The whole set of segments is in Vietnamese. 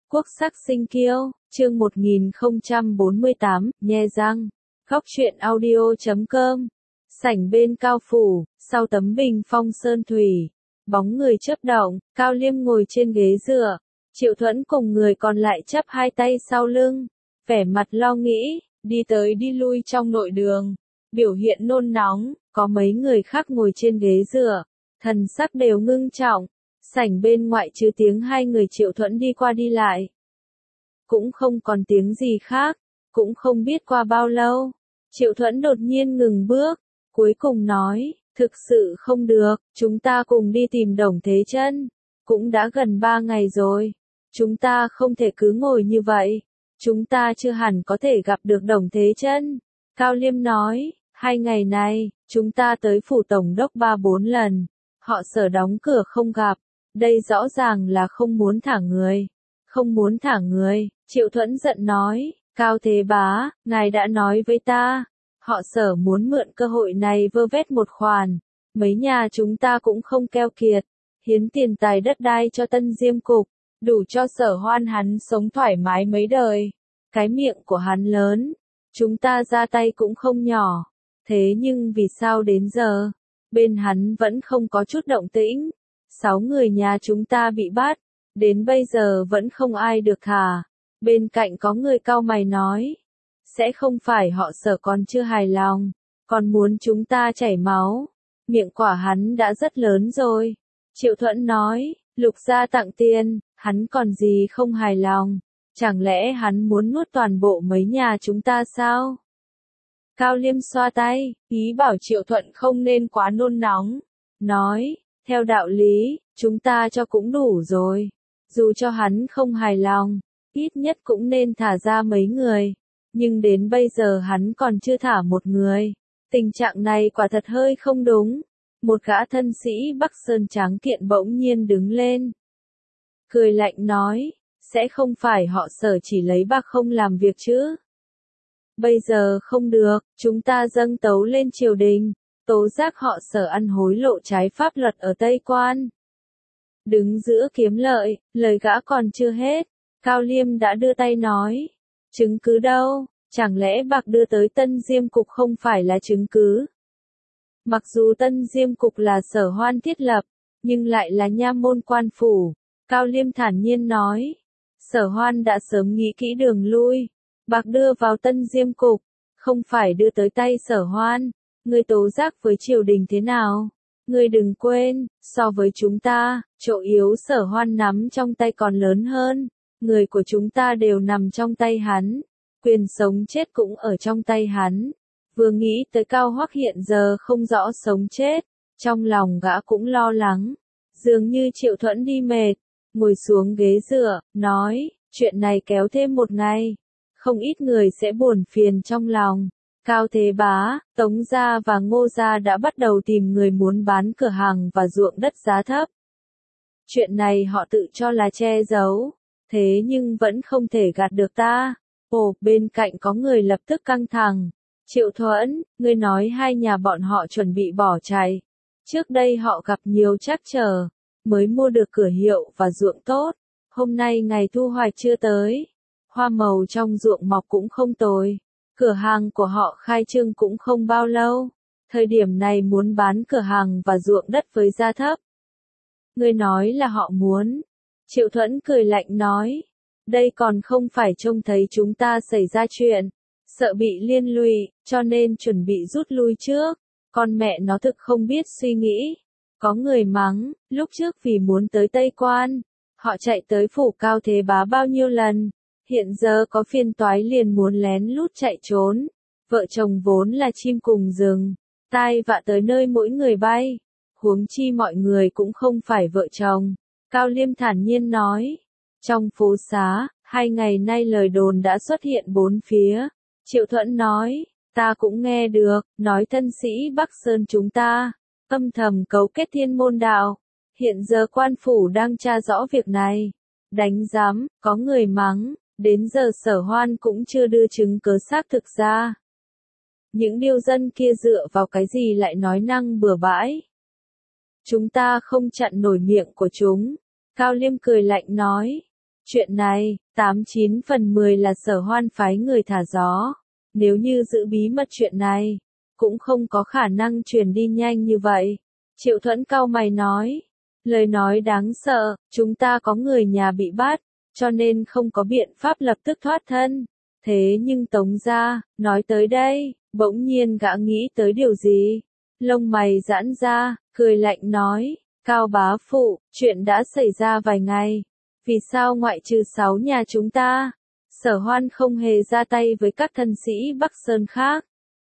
Quốc sắc sinh kiêu, chương 1048, nhe răng. Góc truyện audio.com. Sảnh bên Cao phủ, sau tấm bình phong sơn thủy, bóng người chớp động, Cao Liêm ngồi trên ghế dựa, Triệu Thuẫn cùng người còn lại chắp hai tay sau lưng, vẻ mặt lo nghĩ, đi tới đi lui trong nội đường, biểu hiện nôn nóng, có mấy người khác ngồi trên ghế dựa, thần sắc đều ngưng trọng. Sảnh bên ngoại trừ tiếng hai người Triệu Thuẫn đi qua đi lại, cũng không còn tiếng gì khác. Cũng không biết qua bao lâu, Triệu Thuẫn đột nhiên ngừng bước, cuối cùng nói, thực sự không được, chúng ta cùng đi tìm Đồng Thế Chân. Cũng đã gần 3 ngày rồi, chúng ta không thể cứ ngồi như vậy, chúng ta chưa hẳn có thể gặp được Đồng Thế Chân. Cao Liêm nói, 2 ngày này, chúng ta tới phủ tổng đốc 3-4 lần, họ Sở đóng cửa không gặp, đây rõ ràng là không muốn thả người. Không muốn thả người, Triệu Thuẫn giận nói, Cao Thế Bá, ngài đã nói với ta, họ Sở muốn mượn cơ hội này vơ vét một khoản, mấy nhà chúng ta cũng không keo kiệt, hiến tiền tài đất đai cho Tân Diêm Cục, đủ cho Sở Hoan hắn sống thoải mái mấy đời. Cái miệng của hắn lớn, chúng ta ra tay cũng không nhỏ, thế nhưng vì sao đến giờ, bên hắn vẫn không có chút động tĩnh. 6 người nhà chúng ta bị bắt, đến bây giờ vẫn không ai được thả. Bên cạnh có người cau mày nói, sẽ không phải họ Sở còn chưa hài lòng, còn muốn chúng ta chảy máu. Miệng quả hắn đã rất lớn rồi. Triệu Thuẫn nói, Lục gia tặng tiền, hắn còn gì không hài lòng, chẳng lẽ hắn muốn nuốt toàn bộ mấy nhà chúng ta sao? Cao Liêm xoa tay, ý bảo Triệu Thuẫn không nên quá nôn nóng, nói, theo đạo lý, chúng ta cho cũng đủ rồi. Dù cho hắn không hài lòng, ít nhất cũng nên thả ra mấy người. Nhưng đến bây giờ hắn còn chưa thả một người. Tình trạng này quả thật hơi không đúng. Một gã thân sĩ Bắc Sơn tráng kiện bỗng nhiên đứng lên, cười lạnh nói, sẽ không phải họ Sở chỉ lấy bạc không làm việc chứ? Bây giờ không được, chúng ta dâng tấu lên triều đình, tố giác họ Sở ăn hối lộ trái pháp luật ở Tây Quan. Đứng giữa kiếm lợi, lời gã còn chưa hết, Cao Liêm đã đưa tay nói, chứng cứ đâu, chẳng lẽ bạc đưa tới Tân Diêm Cục không phải là chứng cứ? Mặc dù Tân Diêm Cục là Sở Hoan thiết lập, nhưng lại là nha môn quan phủ. Cao Liêm thản nhiên nói, Sở Hoan đã sớm nghĩ kỹ đường lui, bạc đưa vào Tân Diêm Cục, không phải đưa tới tay Sở Hoan. Ngươi tố giác với triều đình thế nào? Ngươi đừng quên, so với chúng ta, chỗ yếu Sở Hoan nắm trong tay còn lớn hơn. Người của chúng ta đều nằm trong tay hắn, quyền sống chết cũng ở trong tay hắn. Vừa nghĩ tới Cao Hoắc hiện giờ không rõ sống chết, trong lòng gã cũng lo lắng. Dường như Triệu Thuẫn đi mệt, ngồi xuống ghế dựa, nói, chuyện này kéo thêm một ngày, không ít người sẽ buồn phiền trong lòng. Cao Thế Bá, Tống gia và Ngô gia đã bắt đầu tìm người muốn bán cửa hàng và ruộng đất giá thấp. Chuyện này họ tự cho là che giấu, thế nhưng vẫn không thể gạt được ta. Ồ, bên cạnh có người lập tức căng thẳng. Triệu Thuẫn, ngươi nói hai nhà bọn họ chuẩn bị bỏ chạy. Trước đây họ gặp nhiều trắc trở, mới mua được cửa hiệu và ruộng tốt. Hôm nay ngày thu hoạch chưa tới, hoa màu trong ruộng mọc cũng không tồi. Cửa hàng của họ khai trương cũng không bao lâu. Thời điểm này muốn bán cửa hàng và ruộng đất với giá thấp. Ngươi nói là họ muốn. Triệu Thuẫn cười lạnh nói, đây còn không phải trông thấy chúng ta xảy ra chuyện, sợ bị liên lụy, cho nên chuẩn bị rút lui trước. Con mẹ nó thực không biết suy nghĩ. Có người mắng, lúc trước vì muốn tới Tây Quan, họ chạy tới phủ Cao Thế Bá bao nhiêu lần, hiện giờ có phiền toái liền muốn lén lút chạy trốn. Vợ chồng vốn là chim cùng rừng, tai vạ tới nơi mỗi người bay, huống chi mọi người cũng không phải vợ chồng. Cao Liêm thản nhiên nói, trong phố xá, 2 ngày nay lời đồn đã xuất hiện bốn phía. Triệu Thuẫn nói, ta cũng nghe được, nói thân sĩ Bắc Sơn chúng ta, âm thầm cấu kết Thiên Môn Đạo. Hiện giờ quan phủ đang tra rõ việc này. Đánh giám, có người mắng, đến giờ Sở Hoan cũng chưa đưa chứng cớ xác thực ra. Những điêu dân kia dựa vào cái gì lại nói năng bừa bãi? Chúng ta không chặn nổi miệng của chúng. Cao Liêm cười lạnh nói, Chuyện này, 89 phần 10 là Sở Hoan phái người thả gió. Nếu như giữ bí mật chuyện này, cũng không có khả năng truyền đi nhanh như vậy. Triệu Thuẫn cau mày nói. Lời nói đáng sợ, chúng ta có người nhà bị bắt, cho nên không có biện pháp lập tức thoát thân. Thế nhưng Tống gia, nói tới đây, bỗng nhiên gã nghĩ tới điều gì? Lông mày giãn ra, cười lạnh nói, Cao bá phụ, chuyện đã xảy ra vài ngày. Vì sao ngoại trừ 6 nhà chúng ta, Sở Hoan không hề ra tay với các thân sĩ Bắc Sơn khác?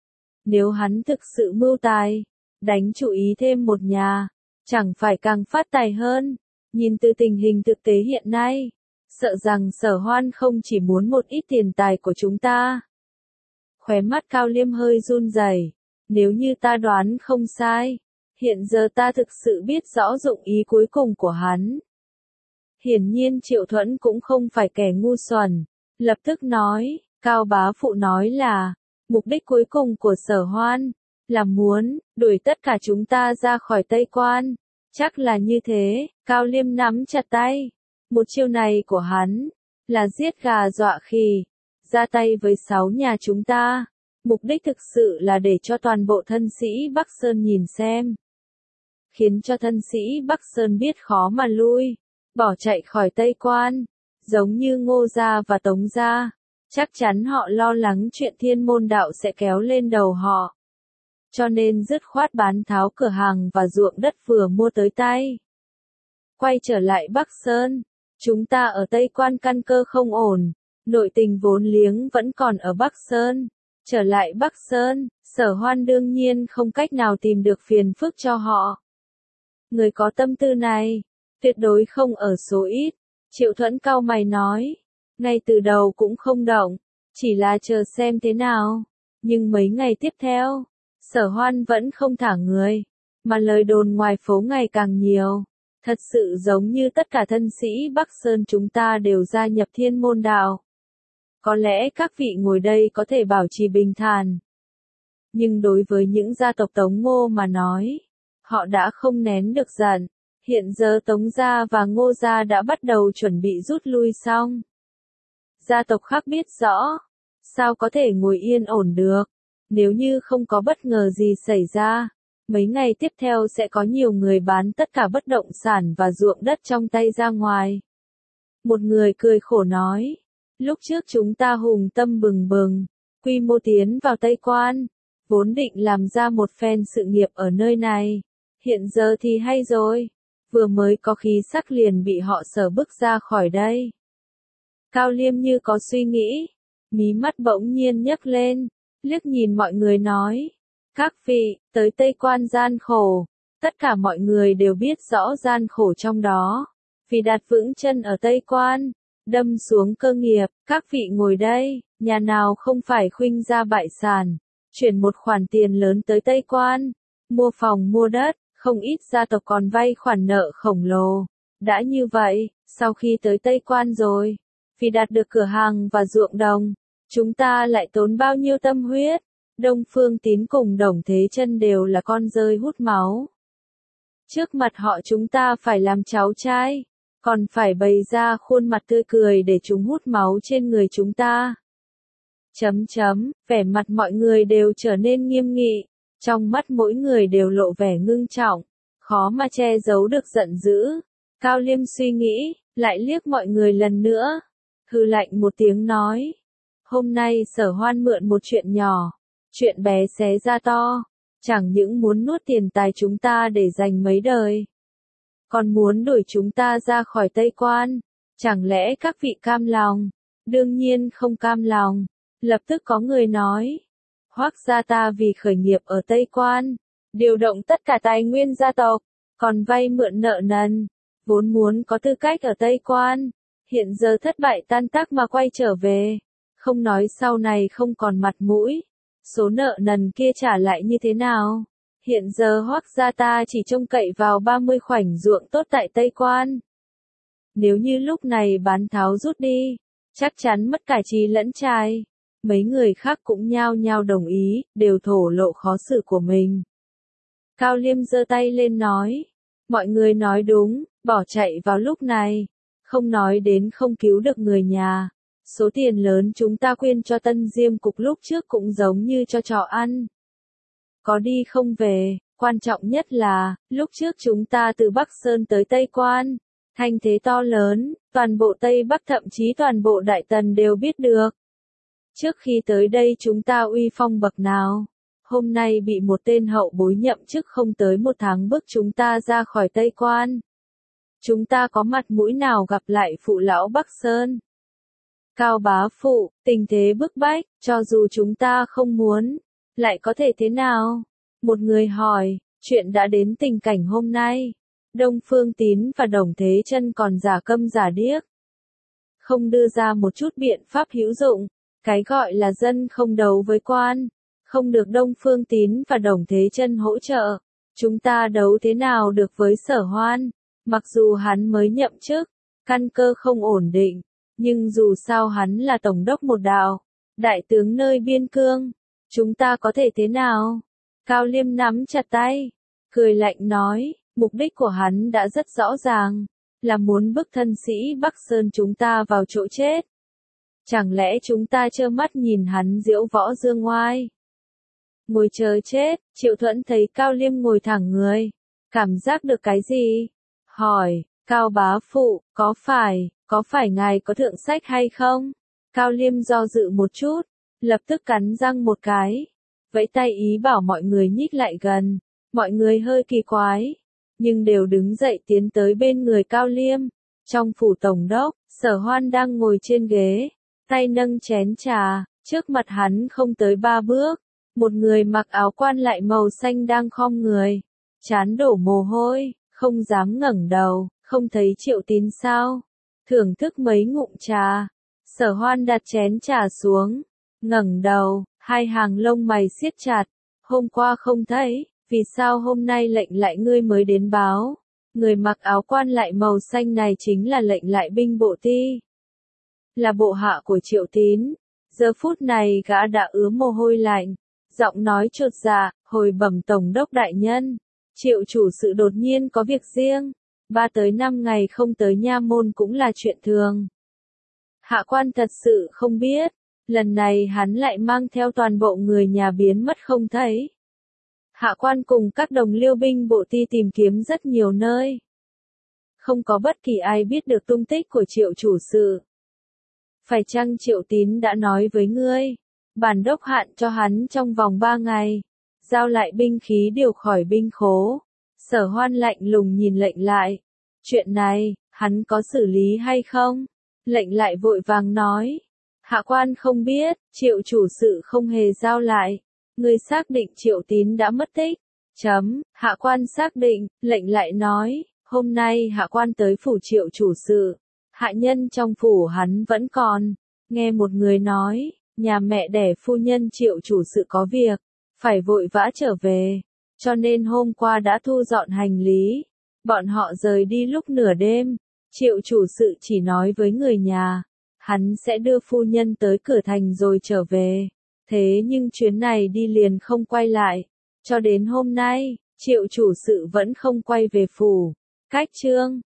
Nếu hắn thực sự mưu tài, đánh chủ ý thêm một nhà, chẳng phải càng phát tài hơn? Nhìn từ tình hình thực tế hiện nay, sợ rằng Sở Hoan không chỉ muốn một ít tiền tài của chúng ta. Khóe mắt Cao Liêm hơi run rẩy. Nếu như ta đoán không sai, hiện giờ ta thực sự biết rõ dụng ý cuối cùng của hắn. Hiển nhiên Triệu Thuẫn cũng không phải kẻ ngu xuẩn, lập tức nói, Cao bá phụ nói là, mục đích cuối cùng của Sở Hoan, là muốn, đuổi tất cả chúng ta ra khỏi Tây Quan. Chắc là như thế, Cao Liêm nắm chặt tay. Một chiêu này của hắn, là giết gà dọa khỉ, ra tay với 6 nhà chúng ta. Mục đích thực sự là để cho toàn bộ thân sĩ Bắc Sơn nhìn xem. Khiến cho thân sĩ Bắc Sơn biết khó mà lui, bỏ chạy khỏi Tây Quan. Giống như Ngô gia và Tống gia, chắc chắn họ lo lắng chuyện thiên môn đạo sẽ kéo lên đầu họ. Cho nên dứt khoát bán tháo cửa hàng và ruộng đất vừa mua tới tay. Quay trở lại Bắc Sơn, chúng ta ở Tây Quan căn cơ không ổn, nội tình vốn liếng vẫn còn ở Bắc Sơn. Trở lại Bắc Sơn, Sở Hoan đương nhiên không cách nào tìm được phiền phức cho họ. Người có tâm tư này, tuyệt đối không ở số ít. Triệu Thuẫn cau mày nói, ngay từ đầu cũng không động, chỉ là chờ xem thế nào. Nhưng mấy ngày tiếp theo, Sở Hoan vẫn không thả người, mà lời đồn ngoài phố ngày càng nhiều. Thật sự giống như tất cả thân sĩ Bắc Sơn chúng ta đều gia nhập thiên môn đạo. Có lẽ các vị ngồi đây có thể bảo trì bình thản. Nhưng đối với những gia tộc Tống Ngô mà nói, họ đã không nén được giận. Hiện giờ Tống gia và Ngô gia đã bắt đầu chuẩn bị rút lui xong. Gia tộc khác biết rõ, sao có thể ngồi yên ổn được. Nếu như không có bất ngờ gì xảy ra, mấy ngày tiếp theo sẽ có nhiều người bán tất cả bất động sản và ruộng đất trong tay ra ngoài. Một người cười khổ nói, lúc trước chúng ta hùng tâm bừng bừng, quy mô tiến vào Tây Quan, vốn định làm ra một phen sự nghiệp ở nơi này. Hiện giờ thì hay rồi, vừa mới có khí sắc liền bị họ Sở bức ra khỏi đây. Cao Liêm như có suy nghĩ, mí mắt bỗng nhiên nhấc lên, liếc nhìn mọi người nói, các vị, tới Tây Quan gian khổ, tất cả mọi người đều biết rõ gian khổ trong đó. Vì đặt vững chân ở Tây Quan, đâm xuống cơ nghiệp, các vị ngồi đây, nhà nào không phải khuynh gia bại sản, chuyển một khoản tiền lớn tới Tây Quan, mua phòng mua đất, không ít gia tộc còn vay khoản nợ khổng lồ. Đã như vậy, sau khi tới Tây Quan rồi, vì đạt được cửa hàng và ruộng đồng, chúng ta lại tốn bao nhiêu tâm huyết. Đông Phương Tín cùng Đồng Thế Chân đều là con rơi hút máu. Trước mặt họ chúng ta phải làm cháu trai, còn phải bày ra khuôn mặt tươi cười để chúng hút máu trên người chúng ta. Vẻ mặt mọi người đều trở nên nghiêm nghị, trong mắt mỗi người đều lộ vẻ ngưng trọng, khó mà che giấu được giận dữ. Cao Liêm suy nghĩ, lại liếc mọi người lần nữa, hừ lạnh một tiếng nói, hôm nay Sở Hoan mượn một chuyện nhỏ, chuyện bé xé ra to, chẳng những muốn nuốt tiền tài chúng ta để dành mấy đời, còn muốn đuổi chúng ta ra khỏi Tây Quan. Chẳng lẽ các vị cam lòng? Đương nhiên không cam lòng. Lập tức có người nói, Hoắc gia ta vì khởi nghiệp ở Tây Quan, điều động tất cả tài nguyên gia tộc, còn vay mượn nợ nần, vốn muốn có tư cách ở Tây Quan, hiện giờ thất bại tan tác mà quay trở về, không nói sau này không còn mặt mũi, số nợ nần kia trả lại như thế nào? Hiện giờ Hoắc gia ta chỉ trông cậy vào 30 khoảnh ruộng tốt tại Tây Quan. Nếu như lúc này bán tháo rút đi, chắc chắn mất cả trí lẫn trai. Mấy người khác cũng nhao nhao đồng ý, đều thổ lộ khó xử của mình. Cao Liêm giơ tay lên nói, mọi người nói đúng, bỏ chạy vào lúc này, Không nói đến không cứu được người nhà. Số tiền lớn chúng ta quyên cho Tân Diêm Cục lúc trước cũng giống như cho chó ăn. Có đi không về, quan trọng nhất là, lúc trước chúng ta từ Bắc Sơn tới Tây Quan, thanh thế to lớn, toàn bộ Tây Bắc thậm chí toàn bộ Đại Tần đều biết được. Trước khi tới đây chúng ta uy phong bậc nào, hôm nay bị một tên hậu bối nhậm chức không tới 1 tháng bức chúng ta ra khỏi Tây Quan. Chúng ta có mặt mũi nào gặp lại phụ lão Bắc Sơn? Cao bá phụ, tình thế bức bách, cho dù chúng ta không muốn, lại có thể thế nào? Một người hỏi, chuyện đã đến tình cảnh hôm nay. Đông Phương Tín và Đồng Thế Chân còn giả câm giả điếc. Không đưa ra một chút biện pháp hữu dụng, cái gọi là dân không đấu với quan, không được Đông Phương Tín và Đồng Thế Chân hỗ trợ. Chúng ta đấu thế nào được với Sở Hoan? Mặc dù hắn mới nhậm chức, căn cơ không ổn định, nhưng dù sao hắn là tổng đốc một đạo, đại tướng nơi biên cương, chúng ta có thể thế nào? Cao Liêm nắm chặt tay, cười lạnh nói, mục đích của hắn đã rất rõ ràng, là muốn bức thân sĩ Bắc Sơn chúng ta vào chỗ chết. Chẳng lẽ chúng ta trơ mắt nhìn hắn diễu võ dương ngoai? Ngồi chờ chết, Triệu Thuẫn thấy Cao Liêm ngồi thẳng người, cảm giác được cái gì? Hỏi, Cao bá phụ, có phải ngài có thượng sách hay không? Cao Liêm do dự một chút, lập tức cắn răng một cái, vẫy tay ý bảo mọi người nhích lại gần. Mọi người hơi kỳ quái, nhưng đều đứng dậy tiến tới bên người Cao Liêm. Trong phủ tổng đốc, Sở Hoan đang ngồi trên ghế, tay nâng chén trà, trước mặt hắn không tới 3 bước, một người mặc áo quan lại màu xanh đang khom người, trán đổ mồ hôi, không dám ngẩng đầu, không thấy Triệu Tín sao? Thưởng thức mấy ngụm trà, Sở Hoan đặt chén trà xuống, ngẩng đầu, hai hàng lông mày siết chặt, hôm qua không thấy, vì sao hôm nay lệnh lại ngươi mới đến báo? Người mặc áo quan lại màu xanh này chính là lệnh lại binh bộ ti, là bộ hạ của Triệu Tín. Giờ phút này gã đã ứa mồ hôi lạnh, giọng nói chột dạ, hồi bẩm tổng đốc đại nhân, Triệu chủ sự đột nhiên có việc riêng, 3 tới 5 ngày không tới nha môn cũng là chuyện thường. Hạ quan thật sự không biết, lần này hắn lại mang theo toàn bộ người nhà biến mất không thấy. Hạ quan cùng các đồng liêu binh bộ ti tìm kiếm rất nhiều nơi, không có bất kỳ ai biết được tung tích của Triệu chủ sự. Phải chăng Triệu Tín đã nói với ngươi, bản đốc hạn cho hắn trong vòng 3 ngày, giao lại binh khí điều khỏi binh khố. Sở Hoan lạnh lùng nhìn lệnh lại, chuyện này, hắn có xử lý hay không? Lệnh lại vội vàng nói, hạ quan không biết, Triệu chủ sự không hề giao lại, ngươi xác định Triệu Tín đã mất tích. Hạ quan xác định, lệnh lại nói, hôm nay hạ quan tới phủ Triệu chủ sự, hạ nhân trong phủ hắn vẫn còn. Nghe một người nói, nhà mẹ đẻ phu nhân Triệu chủ sự có việc, phải vội vã trở về, cho nên hôm qua đã thu dọn hành lý. Bọn họ rời đi lúc nửa đêm, Triệu chủ sự chỉ nói với người nhà, hắn sẽ đưa phu nhân tới cửa thành rồi trở về. Thế nhưng chuyến này đi liền không quay lại, cho đến hôm nay, Triệu chủ sự vẫn không quay về phủ. Cách chương